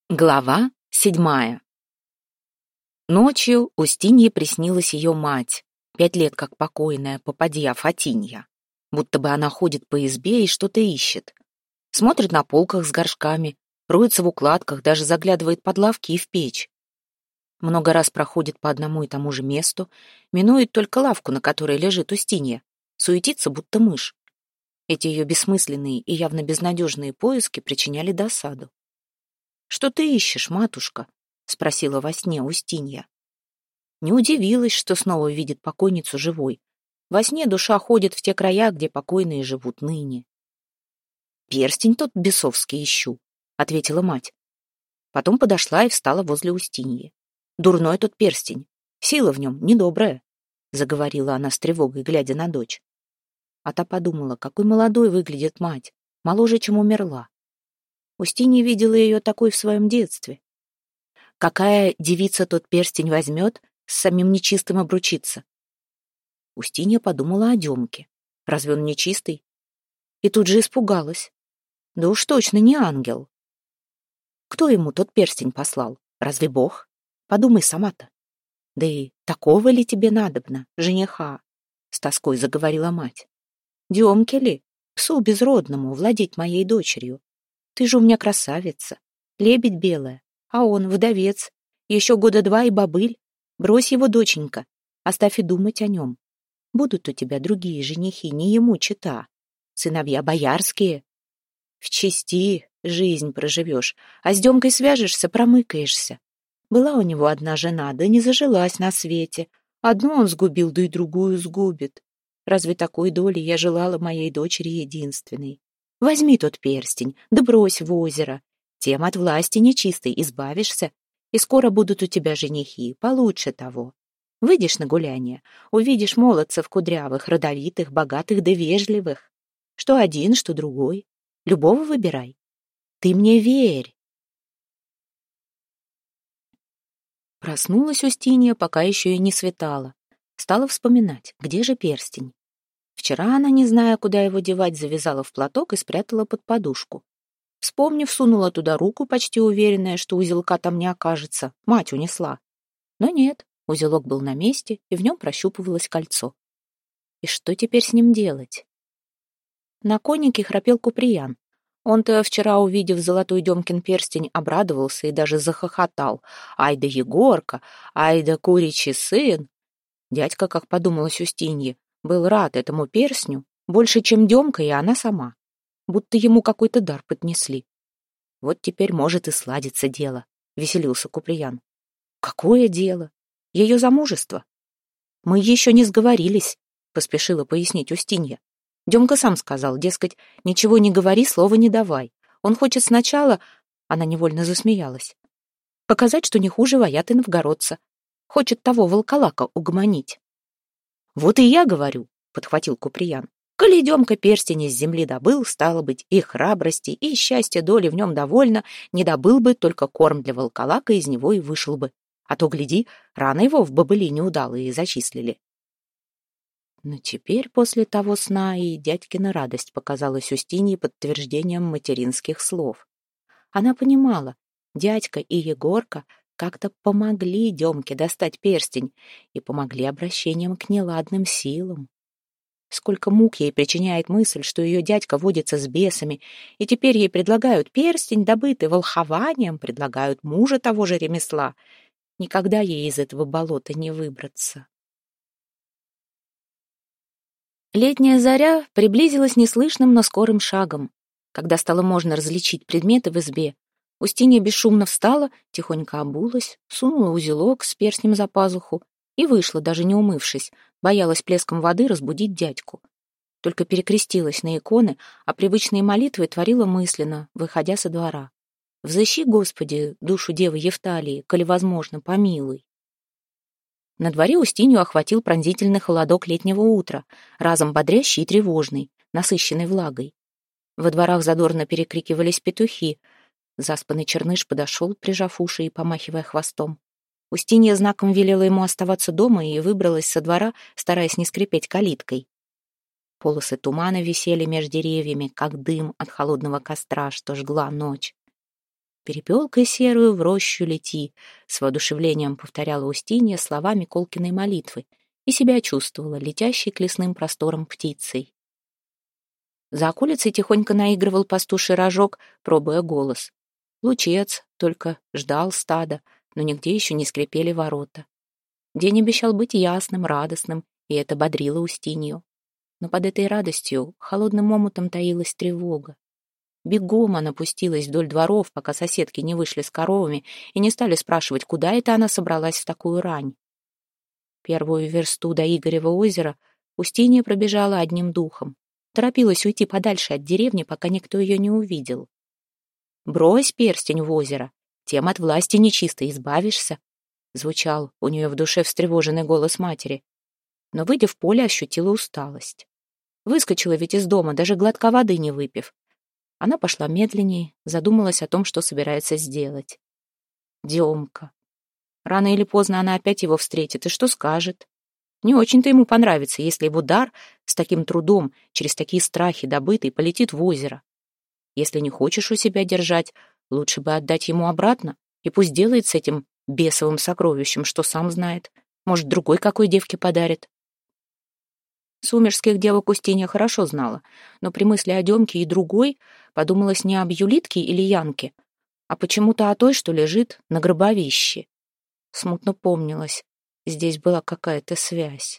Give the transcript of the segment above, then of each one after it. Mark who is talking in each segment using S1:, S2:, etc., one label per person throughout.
S1: Глава 7. Ночью Устинье приснилась ее мать, 5 лет как покойная попадья Фатинья. Будто бы она ходит по избе и что-то ищет. Смотрит на полках с горшками, роется в укладках, даже заглядывает под лавки и в печь. Много раз проходит по одному и тому же месту, минует только лавку, на которой лежит Устинья, суетится, будто мышь. Эти ее бессмысленные и явно безнадежные поиски причиняли досаду. «Что ты ищешь, матушка?» — спросила во сне Устинья. Не удивилась, что снова видит покойницу живой. Во сне душа ходит в те края, где покойные живут ныне. «Перстень тот бесовский ищу», — ответила мать. Потом подошла и встала возле Устиньи. «Дурной тот перстень, сила в нем недобрая», — заговорила она с тревогой, глядя на дочь. А та подумала, какой молодой выглядит мать, моложе, чем умерла. Устинья видела ее такой в своем детстве. Какая девица тот перстень возьмет, с самим нечистым обручится? Устинья подумала о Демке. Разве он нечистый? И тут же испугалась. Да уж точно не ангел. Кто ему тот перстень послал? Разве Бог? Подумай сама-то. Да и такого ли тебе надобно, жениха? С тоской заговорила мать. Демке ли, псу безродному, владеть моей дочерью? Ты же у меня красавица, лебедь белая, а он вдовец, еще 2 года и бобыль. Брось его, доченька, оставь и думать о нем. Будут у тебя другие женихи, не ему чета, сыновья боярские. В чести жизнь проживешь, а с Демкой свяжешься, промыкаешься. Была у него одна жена, да не зажилась на свете. Одну он сгубил, да и другую сгубит. Разве такой доли я желала моей дочери единственной? Возьми тот перстень, да брось в озеро. Тем от власти нечистой избавишься, и скоро будут у тебя женихи, получше того. Выйдешь на гуляние, увидишь молодцев кудрявых, родовитых, богатых да вежливых. Что один, что другой. Любого выбирай. Ты мне верь. Проснулась Устинья, пока еще и не светало. Стала вспоминать, где же перстень. Вчера она, не зная, куда его девать, завязала в платок и спрятала под подушку. Вспомнив, сунула туда руку, почти уверенная, что узелка там не окажется. Мать унесла. Но нет, узелок был на месте, и в нем прощупывалось кольцо. И что теперь с ним делать? На коннике храпел Куприян. Он-то вчера, увидев золотой Демкин перстень, обрадовался и даже захохотал. «Ай да Егорка! Ай да куричий сын!» Дядька, как подумалось Устинье, был рад этому перстню больше, чем Демка и она сама. Будто ему какой-то дар поднесли. Вот теперь может и сладится дело, веселился Куприян. Какое дело? Ее замужество. Мы еще не сговорились, поспешила пояснить Устинья. Демка сам сказал, дескать, ничего не говори, слова не давай. Он хочет сначала... Она невольно засмеялась. Показать, что не хуже вояты новгородца. Хочет того волколака угомонить. Вот и я говорю, подхватил Куприян. Коли Демка перстень из земли добыл, стало быть, и храбрости, и счастья доли в нем довольно, не добыл бы, только корм для волколака из него и вышел бы. А то, гляди, рано его в бобыли неудалые зачислили. Но теперь, после того сна, и дядькина радость показалась Устинье подтверждением материнских слов. Она понимала, дядька и Егорка как-то помогли Демке достать перстень и помогли обращением к неладным силам. Сколько мук ей причиняет мысль, что ее дядька водится с бесами, и теперь ей предлагают перстень, добытый волхованием, предлагают мужа того же ремесла. Никогда ей из этого болота не выбраться. Летняя заря приблизилась неслышным, но скорым шагом. Когда стало можно различить предметы в избе, Устинья бесшумно встала, тихонько обулась, сунула узелок с перстнем за пазуху и вышла, даже не умывшись, боялась плеском воды разбудить дядьку. Только перекрестилась на иконы, а привычные молитвы творила мысленно, выходя со двора. «Взыщи, Господи, душу девы Евталии, коли возможно, помилуй». На дворе Устинью охватил пронзительный холодок летнего утра, разом бодрящий и тревожный, насыщенный влагой. Во дворах задорно перекрикивались петухи. Заспанный черныш подошел, прижав уши и помахивая хвостом. Устинья знаком велела ему оставаться дома и выбралась со двора, стараясь не скрипеть калиткой. Полосы тумана висели меж деревьями, как дым от холодного костра, что жгла ночь. «Перепелкой серую в рощу лети», — с воодушевлением повторяла Устинья словами Колкиной молитвы и себя чувствовала летящей к лесным просторам птицей. За околицей тихонько наигрывал пастуший рожок, пробуя голос. Лучец только ждал стада, но нигде еще не скрипели ворота. День обещал быть ясным, радостным, и это бодрило Устинью. Но под этой радостью холодным омутом таилась тревога. Бегом она пустилась вдоль дворов, пока соседки не вышли с коровами и не стали спрашивать, куда это она собралась в такую рань. Первую версту до Игорева озера Устинья пробежала одним духом. Торопилась уйти подальше от деревни, пока никто ее не увидел. «Брось перстень в озеро, тем от власти нечистой избавишься», звучал у нее в душе встревоженный голос матери. Но, выйдя в поле, ощутила усталость. Выскочила ведь из дома, даже глотка воды не выпив. Она пошла медленнее, задумалась о том, что собирается сделать. Демка. Рано или поздно она опять его встретит, и что скажет? Не очень-то ему понравится, если его дар с таким трудом, через такие страхи добытый, полетит в озеро. Если не хочешь у себя держать, лучше бы отдать ему обратно, и пусть делает с этим бесовым сокровищем, что сам знает. Может, другой какой девке подарит. Сумерских девок Устинья хорошо знала, но при мысли о Демке и другой подумалось не об Юлитке или Янке, а почему-то о той, что лежит на гробовище. Смутно помнилось, здесь была какая-то связь.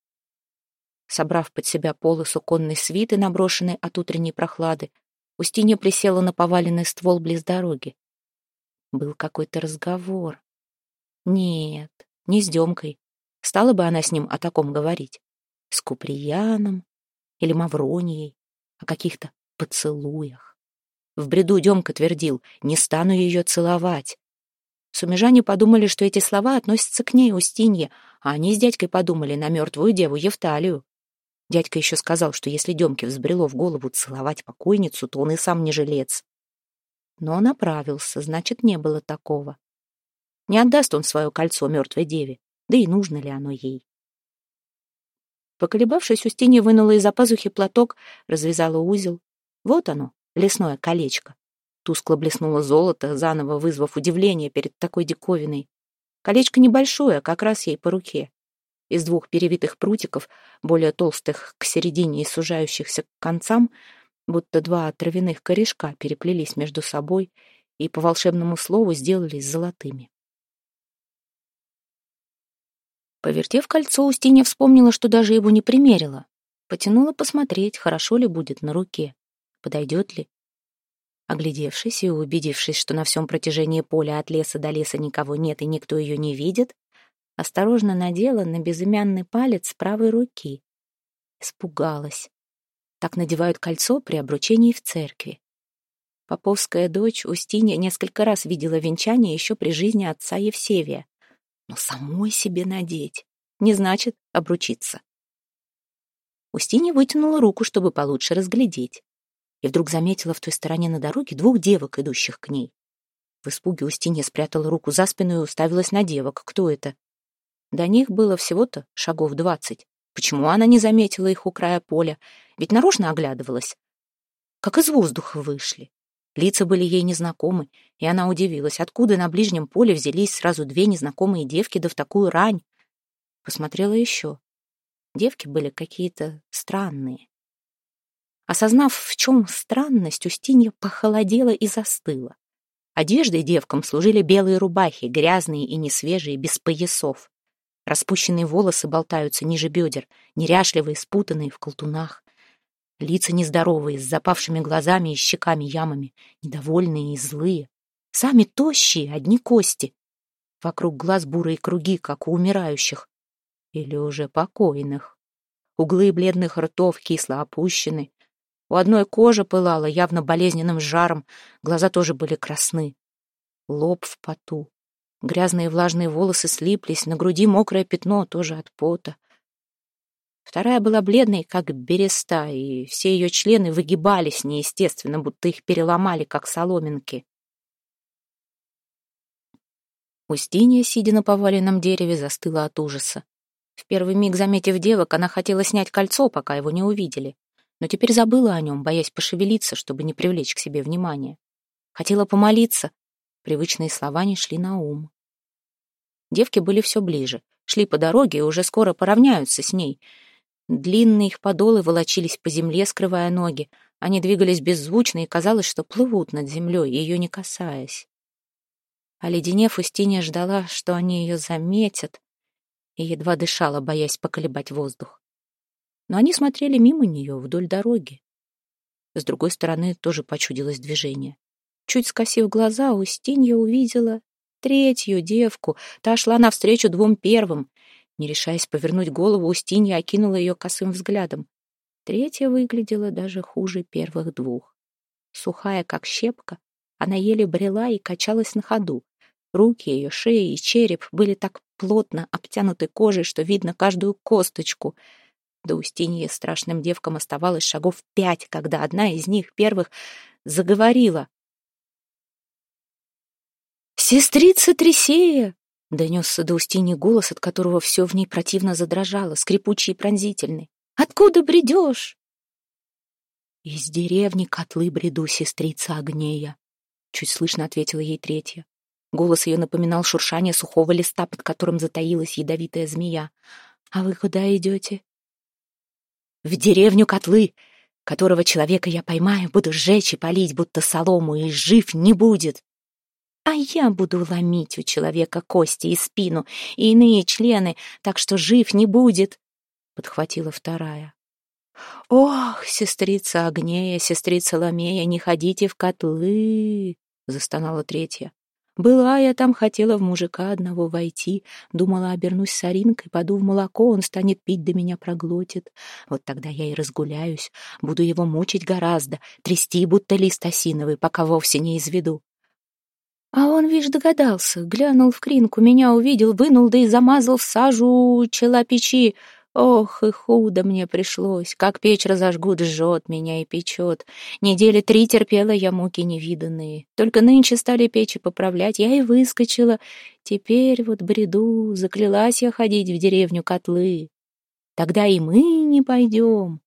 S1: Собрав под себя полы суконной свиты, наброшенной от утренней прохлады, Устинья присела на поваленный ствол близ дороги. Был какой-то разговор. Нет, не с Демкой. Стала бы она с ним о таком говорить. С Куприяном или Мавронией, о каких-то поцелуях. В бреду Демка твердил: «Не стану ее целовать». Сумежане подумали, что эти слова относятся к ней, Устинье, а они с дядькой подумали на мертвую деву Евталию. Дядька еще сказал, что если Демке взбрело в голову целовать покойницу, то он и сам не жилец. Но он оправился, значит, не было такого. Не отдаст он свое кольцо мертвой деве, да и нужно ли оно ей. Поколебавшись, Устинья вынула из-за пазухи платок, развязала узел. Вот оно, лесное колечко. Тускло блеснуло золото, заново вызвав удивление перед такой диковиной. Колечко небольшое, как раз ей по руке. Из двух перевитых прутиков, более толстых к середине и сужающихся к концам, будто два травяных корешка переплелись между собой и по волшебному слову сделались золотыми. Повертев кольцо, Устинья вспомнила, что даже его не примерила. Потянула посмотреть, хорошо ли будет на руке, подойдет ли. Оглядевшись и убедившись, что на всем протяжении поля от леса до леса никого нет и никто ее не видит, осторожно надела на безымянный палец правой руки. Испугалась. Так надевают кольцо при обручении в церкви. Поповская дочь Устинья несколько раз видела венчание еще при жизни отца Евсевия. Но самой себе надеть не значит обручиться. Устинья вытянула руку, чтобы получше разглядеть, и вдруг заметила в той стороне на дороге двух девок, идущих к ней. В испуге Устинья спрятала руку за спину и уставилась на девок. Кто это? До них было всего-то шагов 20. Почему она не заметила их у края поля? Ведь нарочно оглядывалась. Как из воздуха вышли. Лица были ей незнакомы, и она удивилась, откуда на ближнем поле взялись сразу две незнакомые девки, да в такую рань. Посмотрела еще. Девки были какие-то странные. Осознав, в чем странность, Устинья похолодела и застыла. Одеждой девкам служили белые рубахи, грязные и несвежие, без поясов. Распущенные волосы болтаются ниже бедер, неряшливые, спутанные в колтунах. Лица нездоровые, с запавшими глазами и щеками-ямами, недовольные и злые. Сами тощие, одни кости. Вокруг глаз бурые круги, как у умирающих. Или уже покойных. Углы бледных ртов кисло опущены. У одной кожа пылала явно болезненным жаром, глаза тоже были красны. Лоб в поту. Грязные влажные волосы слиплись, на груди мокрое пятно, тоже от пота. Вторая была бледной, как береста, и все ее члены выгибались неестественно, будто их переломали, как соломинки. Устинья, сидя на поваленном дереве, застыла от ужаса. В первый миг, заметив девок, она хотела снять кольцо, пока его не увидели, но теперь забыла о нем, боясь пошевелиться, чтобы не привлечь к себе внимания. Хотела помолиться, Привычные слова не шли на ум. Девки были все ближе, шли по дороге и уже скоро поравняются с ней. Длинные их подолы волочились по земле, скрывая ноги. Они двигались беззвучно, и казалось, что плывут над землей, ее не касаясь. Оледенев, Устинья ждала, что они ее заметят, и едва дышала, боясь поколебать воздух. Но они смотрели мимо нее, вдоль дороги. С другой стороны тоже почудилось движение. Чуть скосив глаза, Устинья увидела третью девку. Та шла навстречу двум первым. Не решаясь повернуть голову, Устинья окинула ее косым взглядом. Третья выглядела даже хуже первых двух. Сухая, как щепка, она еле брела и качалась на ходу. Руки ее, шея и череп были так плотно обтянуты кожей, что видно каждую косточку. До Устиньи страшным девкам оставалось шагов 5, когда одна из них, первых, заговорила. «Сестрица Трисея!» — донесся до Устиньи голос, от которого все в ней противно задрожало, скрипучий и пронзительный. «Откуда бредешь?» «Из деревни Котлы бреду, сестрица Агнея», — чуть слышно ответила ей третья. Голос ее напоминал шуршание сухого листа, под которым затаилась ядовитая змея. «А вы куда идете?» «В деревню Котлы, которого человека я поймаю, буду сжечь и палить, будто солому, и жив не будет. А я буду ломить у человека кости и спину, и иные члены, так что жив не будет», — подхватила вторая. «Ох, сестрица Агнея, сестрица Ламея, не ходите в котлы!» — застонала третья. «Была я там, хотела в мужика одного войти, думала, обернусь соринкой, поду в молоко, он станет пить, да меня проглотит. Вот тогда я и разгуляюсь, буду его мучить гораздо, трясти, будто лист осиновый, пока вовсе не изведу». А он, вишь, догадался, глянул в кринку, меня увидел, вынул, да и замазал в сажу чела печи. Ох, и худо мне пришлось, как печь разожгут, жжет меня и печет. Недели 3 терпела я муки невиданные. Только нынче стали печи поправлять, я и выскочила. Теперь вот бреду, заклялась я ходить в деревню Котлы. Тогда и мы не пойдем.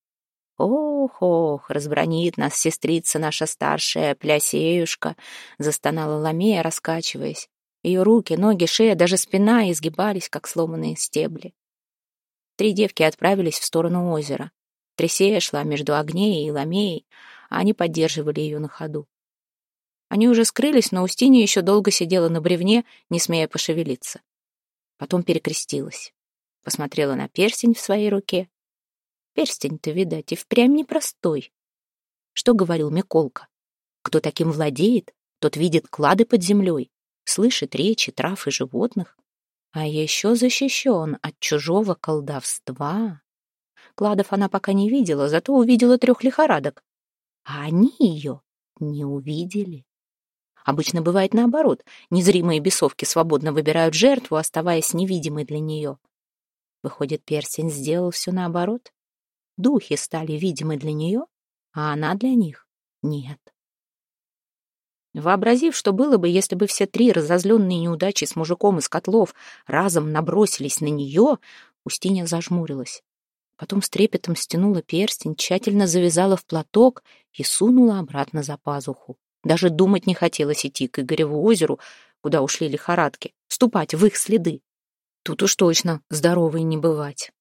S1: Ох, ох, разбранит нас сестрица наша старшая, Плясеюшка, застонала Ламея, раскачиваясь. Ее руки, ноги, шея, даже спина изгибались, как сломанные стебли. 3 девки отправились в сторону озера. Трисея шла между Агнеей и Ламеей, а они поддерживали ее на ходу. Они уже скрылись, но Устинья еще долго сидела на бревне, не смея пошевелиться. Потом перекрестилась. Посмотрела на перстень в своей руке. Перстень-то, видать, и впрямь непростой. Что говорил Миколка? Кто таким владеет, тот видит клады под землей, слышит речи трав и животных, а еще защищен от чужого колдовства. Кладов она пока не видела, зато увидела 3 лихорадок. А они ее не увидели. Обычно бывает наоборот. Незримые бесовки свободно выбирают жертву, оставаясь невидимой для нее. Выходит, перстень сделал все наоборот. Духи стали видимы для нее, а она для них нет. Вообразив, что было бы, если бы все 3 разозленные неудачи с мужиком из котлов разом набросились на нее, Устинья зажмурилась. Потом с трепетом стянула перстень, тщательно завязала в платок и сунула обратно за пазуху. Даже думать не хотелось идти к Игореву озеру, куда ушли лихорадки, ступать в их следы. Тут уж точно здоровой не бывать.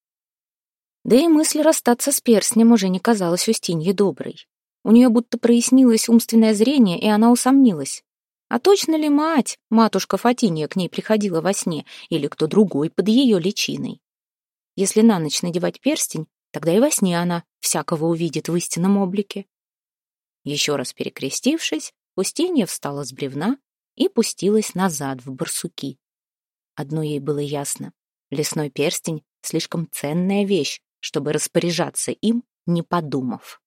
S1: Да и мысль расстаться с перстнем уже не казалась Устинье доброй. У нее будто прояснилось умственное зрение, и она усомнилась. А точно ли мать, матушка Фатинья, к ней приходила во сне, или кто другой под ее личиной? Если на ночь надевать перстень, тогда и во сне она всякого увидит в истинном облике. Еще раз перекрестившись, Устинья встала с бревна и пустилась назад в барсуки. Одно ей было ясно: лесной перстень — слишком ценная вещь, чтобы распоряжаться им, не подумав.